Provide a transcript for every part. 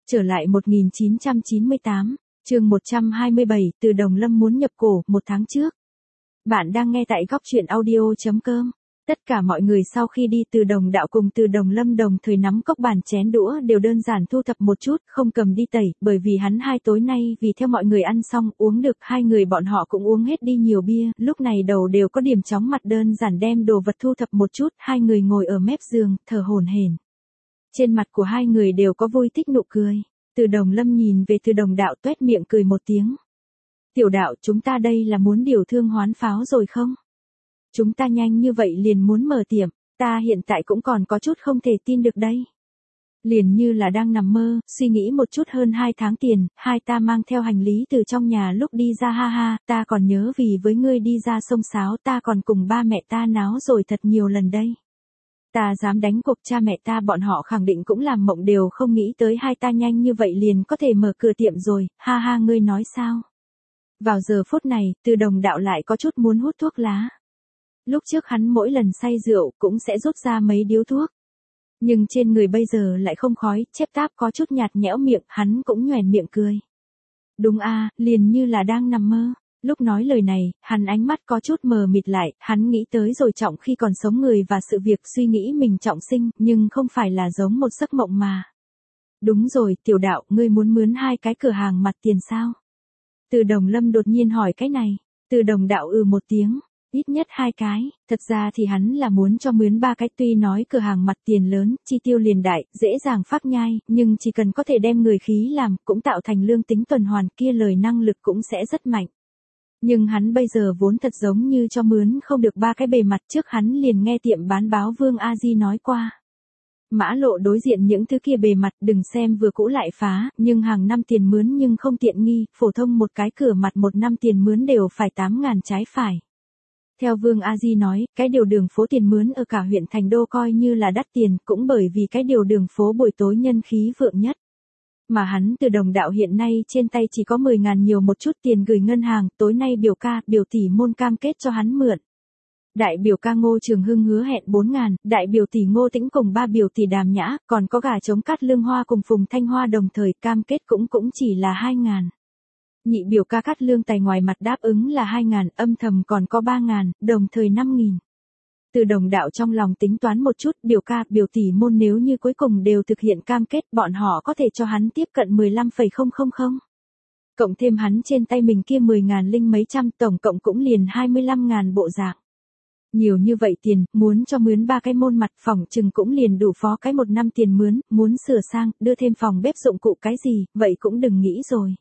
Trở lại 1998, chương 127, Từ Đồng Lâm muốn nhập cổ, 1 tháng trước. Bạn đang nghe tại góc truyện audio.com. Tất cả mọi người sau khi đi Từ Đồng Đạo cùng Từ Đồng Lâm đồng thời nắm cốc bàn chén đũa đều đơn giản thu thập một chút, không cầm đi tẩy, bởi vì hắn hai tối nay vì theo mọi người ăn xong uống được, hai người bọn họ cũng uống hết đi nhiều bia, lúc này đầu đều có điểm chóng mặt, đơn giản đem đồ vật thu thập một chút, hai người ngồi ở mép giường, thở hổn hển. Trên mặt của hai người đều có vui thích nụ cười. Từ Đồng Lâm nhìn về Từ Đồng Đạo tuét miệng cười một tiếng. Tiểu đạo, chúng ta đây là muốn điều thương hoán pháo rồi không? Chúng ta nhanh như vậy liền muốn mở tiệm, ta hiện tại cũng còn có chút không thể tin được đây. Liền như là đang nằm mơ, suy nghĩ một chút, hơn 2 tháng tiền, hai ta mang theo hành lý từ trong nhà lúc đi ra, ha ha, ta còn nhớ vì với ngươi đi ra sông Sáo ta còn cùng ba mẹ ta náo rồi thật nhiều lần đây. Ta dám đánh cuộc cha mẹ ta bọn họ khẳng định cũng làm mộng đều không nghĩ tới hai ta nhanh như vậy liền có thể mở cửa tiệm rồi, ha ha, ngươi nói sao? Vào giờ phút này, Từ Đồng Đạo lại có chút muốn hút thuốc lá. Lúc trước hắn mỗi lần say rượu cũng sẽ rút ra mấy điếu thuốc. Nhưng trên người bây giờ lại không khói, chép táp có chút nhạt nhẽo miệng, hắn cũng nhoẻn miệng cười. Đúng a, liền như là đang nằm mơ. Lúc nói lời này, hắn ánh mắt có chút mờ mịt lại, hắn nghĩ tới rồi trọng khi còn sống người và sự việc, suy nghĩ mình trọng sinh, nhưng không phải là giống một giấc mộng mà. Đúng rồi, tiểu đạo, ngươi muốn mướn 2 cái cửa hàng mặt tiền sao? Từ Đồng Lâm đột nhiên hỏi cái này. Từ Đồng Đạo một tiếng, ít nhất 2 cái, thật ra thì hắn là muốn cho mướn 3 cái, tuy nói cửa hàng mặt tiền lớn, chi tiêu liền đại, dễ dàng phát nhai, nhưng chỉ cần có thể đem người khí làm, cũng tạo thành lương tính tuần hoàn, kia lời năng lực cũng sẽ rất mạnh. Nhưng hắn bây giờ vốn thật giống như cho mướn không được 3 cái bề mặt, trước hắn liền nghe tiệm bán báo Vương A Di nói qua. Mã lộ đối diện những thứ kia bề mặt đừng xem vừa cũ lại phá, nhưng hàng năm tiền mướn nhưng không tiện nghi, phổ thông một cái cửa mặt 1 năm tiền mướn đều phải 8.000 trái phải. Theo Vương A Di nói, cái điều đường phố tiền mướn ở cả huyện Thành Đô coi như là đắt tiền, cũng bởi vì cái điều đường phố buổi tối nhân khí vượng nhất. Mà hắn Từ Đồng Đạo hiện nay trên tay chỉ có 10.000 nhiều một chút tiền gửi ngân hàng, tối nay biểu ca, biểu tỷ môn cam kết cho hắn mượn. Đại biểu ca Ngô Trường Hưng hứa hẹn 4.000, đại biểu tỷ Ngô Tĩnh cùng 3 biểu tỷ Đàm Nhã, còn có gà trống Cát Lương Hoa cùng Phùng Thanh Hoa đồng thời cam kết cũng chỉ là 2.000. Nhị biểu ca Cát Lương Tài ngoài mặt đáp ứng là 2.000, âm thầm còn có 3.000, đồng thời 5.000. Từ Đồng Đạo trong lòng tính toán một chút, biểu ca, biểu tỷ môn nếu như cuối cùng đều thực hiện cam kết, bọn họ có thể cho hắn tiếp cận 15,000. Cộng thêm hắn trên tay mình kia 10.000 linh mấy trăm, tổng cộng cũng liền 25.000 bộ dạng. Nhiều như vậy tiền, muốn cho mướn 3 cái môn mặt, phòng chừng cũng liền đủ phó cái 1 năm tiền mướn, muốn sửa sang, đưa thêm phòng bếp dụng cụ cái gì, vậy cũng đừng nghĩ rồi.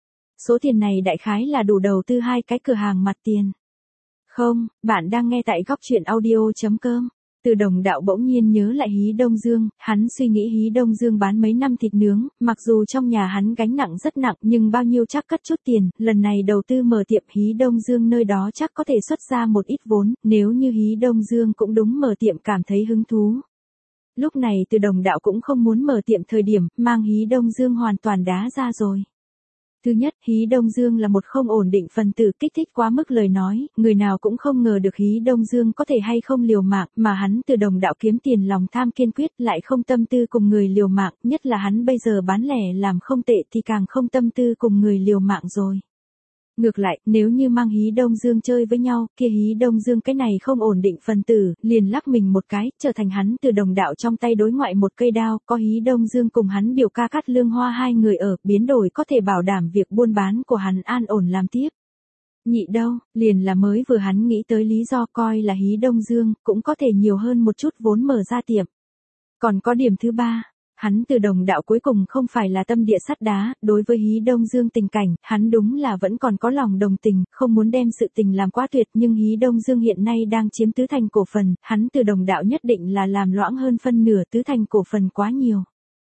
Số tiền này đại khái là đủ đầu tư 2 cái cửa hàng mặt tiền. Không, bạn đang nghe tại góc truyện audio.com. Từ Đồng Đạo bỗng nhiên nhớ lại Hí Đông Dương, hắn suy nghĩ Hí Đông Dương bán mấy năm thịt nướng, mặc dù trong nhà hắn gánh nặng rất nặng nhưng bao nhiêu chắc cất chút tiền, lần này đầu tư mở tiệm Hí Đông Dương nơi đó chắc có thể xuất ra một ít vốn, nếu như Hí Đông Dương cũng đúng mở tiệm cảm thấy hứng thú. Lúc này Từ Đồng Đạo cũng không muốn mở tiệm thời điểm, mang Hí Đông Dương hoàn toàn đá ra rồi. Thứ nhất, Hí Đông Dương là một không ổn định phần tử, kích thích quá mức lời nói, người nào cũng không ngờ được Hí Đông Dương có thể hay không liều mạng, mà hắn Từ Đồng Đạo kiếm tiền lòng tham kiên quyết, lại không tâm tư cùng người liều mạng, nhất là hắn bây giờ bán lẻ làm không tệ thì càng không tâm tư cùng người liều mạng rồi. Ngược lại, nếu như mang Hí Đông Dương chơi với nhau, kia Hí Đông Dương cái này không ổn định phần tử, liền lắc mình một cái, trở thành hắn Từ Đồng Đạo trong tay đối ngoại một cây đao, có Hí Đông Dương cùng hắn biểu ca Cát Lương Hoa 2 người ở, biến đổi có thể bảo đảm việc buôn bán của hắn an ổn làm tiếp. Nhị đâu, liền là mới vừa hắn nghĩ tới lý do coi là Hí Đông Dương, cũng có thể nhiều hơn một chút vốn mở ra tiệm. Còn có điểm thứ 3. Hắn Từ Đồng Đạo cuối cùng không phải là tâm địa sắt đá, đối với Hí Đông Dương tình cảnh, hắn đúng là vẫn còn có lòng đồng tình, không muốn đem sự tình làm quá tuyệt, nhưng Hí Đông Dương hiện nay đang chiếm tứ thành cổ phần, hắn Từ Đồng Đạo nhất định là làm loãng hơn phân nửa, tứ thành cổ phần quá nhiều.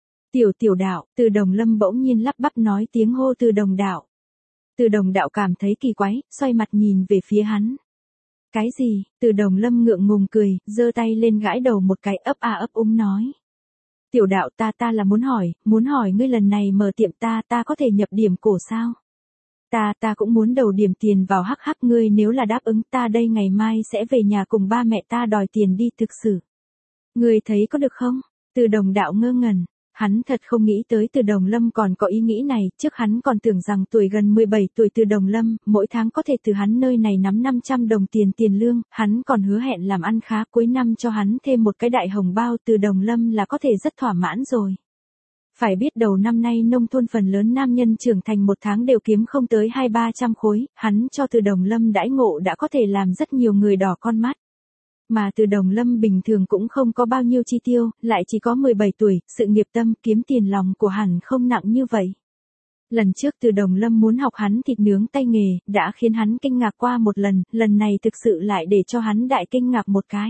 Tiểu đạo, Từ Đồng Lâm bỗng nhiên lắp bắp nói tiếng hô Từ Đồng Đạo. Từ Đồng Đạo cảm thấy kỳ quái, xoay mặt nhìn về phía hắn. Cái gì? Từ Đồng Lâm ngượng ngùng cười, giơ tay lên gãi đầu một cái, ấp nói. Tiểu đạo, ta là muốn hỏi ngươi lần này mở tiệm ta có thể nhập điểm cổ sao? Ta cũng muốn đầu điểm tiền vào, hắc ngươi nếu là đáp ứng ta đây ngày mai sẽ về nhà cùng ba mẹ ta đòi tiền đi thực sự. Ngươi thấy có được không? Từ Đồng Đạo ngơ ngẩn. Hắn thật không nghĩ tới Từ Đồng Lâm còn có ý nghĩ này, trước hắn còn tưởng rằng tuổi gần 17 tuổi Từ Đồng Lâm, mỗi tháng có thể từ hắn nơi này nắm 500 đồng tiền lương, hắn còn hứa hẹn làm ăn khá, cuối năm cho hắn thêm một cái đại hồng bao, Từ Đồng Lâm là có thể rất thỏa mãn rồi. Phải biết đầu năm nay nông thôn phần lớn nam nhân trưởng thành một tháng đều kiếm không tới 200-300 khối, hắn cho Từ Đồng Lâm đãi ngộ đã có thể làm rất nhiều người đỏ con mắt. Mà Từ Đồng Lâm bình thường cũng không có bao nhiêu chi tiêu, lại chỉ có 17 tuổi, sự nghiệp tâm kiếm tiền lòng của hắn không nặng như vậy. Lần trước Từ Đồng Lâm muốn học hắn thịt nướng tay nghề, đã khiến hắn kinh ngạc qua một lần này thực sự lại để cho hắn đại kinh ngạc một cái.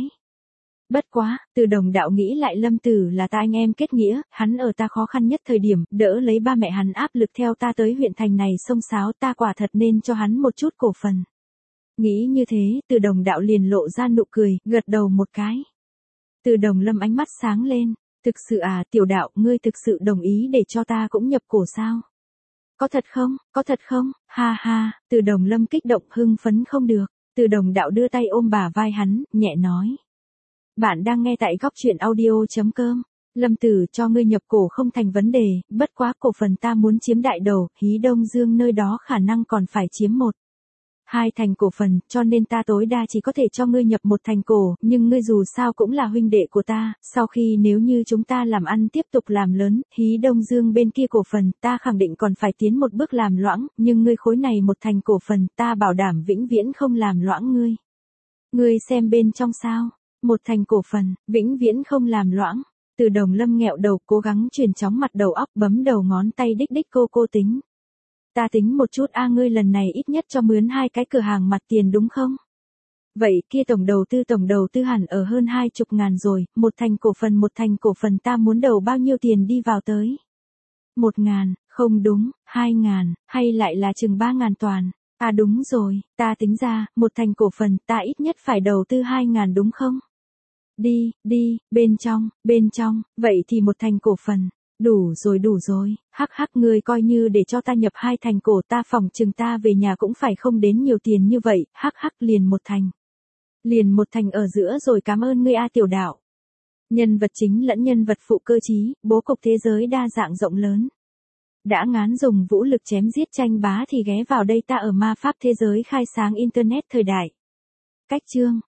Bất quá, Từ Đồng đạo nghĩ lại Lâm Tử là ta anh em kết nghĩa, hắn ở ta khó khăn nhất thời điểm, đỡ lấy ba mẹ hắn áp lực theo ta tới huyện thành này xông xáo, ta quả thật nên cho hắn một chút cổ phần. Nghĩ như thế, Từ Đồng đạo liền lộ ra nụ cười, gật đầu một cái. Từ Đồng Lâm ánh mắt sáng lên, thực sự à, tiểu đạo, ngươi thực sự đồng ý để cho ta cũng nhập cổ sao? Có thật không, ha ha, Từ Đồng Lâm kích động hưng phấn không được, Từ Đồng đạo đưa tay ôm bả vai hắn, nhẹ nói. Bạn đang nghe tại góc truyện audio.com. Lâm Tử cho ngươi nhập cổ không thành vấn đề, bất quá cổ phần ta muốn chiếm đại đầu, Hí Đông Dương nơi đó khả năng còn phải chiếm 1-2 thành cổ phần, cho nên ta tối đa chỉ có thể cho ngươi nhập 1 thành cổ, nhưng ngươi dù sao cũng là huynh đệ của ta, sau khi nếu như chúng ta làm ăn tiếp tục làm lớn, Hí Đông Dương bên kia cổ phần, ta khẳng định còn phải tiến một bước làm loãng, nhưng ngươi khối này 1 thành cổ phần, ta bảo đảm vĩnh viễn không làm loãng ngươi. Ngươi xem bên trong sao? 1 thành cổ phần, vĩnh viễn không làm loãng. Từ Đồng Lâm nghẹo đầu cố gắng chuyển chóng mặt đầu óc bấm đầu ngón tay đích cô tính. Ta tính một chút ngươi lần này ít nhất cho mướn 2 cái cửa hàng mặt tiền đúng không? Vậy kia tổng đầu tư hẳn ở hơn 20.000 rồi, 1 thành cổ phần ta muốn đầu bao nhiêu tiền đi vào tới? 1.000, không đúng, 2.000, hay lại là chừng 3.000 toàn? À đúng rồi, ta tính ra, 1 thành cổ phần ta ít nhất phải đầu tư 2.000 đúng không? Đi, bên trong, vậy thì 1 thành cổ phần, đủ rồi, hắc ngươi coi như để cho ta nhập 2 thành cổ ta phòng chừng ta về nhà cũng phải không đến nhiều tiền như vậy, hắc liền 1 thành. Liền 1 thành ở giữa rồi cảm ơn ngươi tiểu đạo. Nhân vật chính lẫn nhân vật phụ cơ trí, bố cục thế giới đa dạng rộng lớn. Đã ngán dùng vũ lực chém giết tranh bá thì ghé vào đây ta ở ma pháp thế giới khai sáng internet thời đại. Cách chương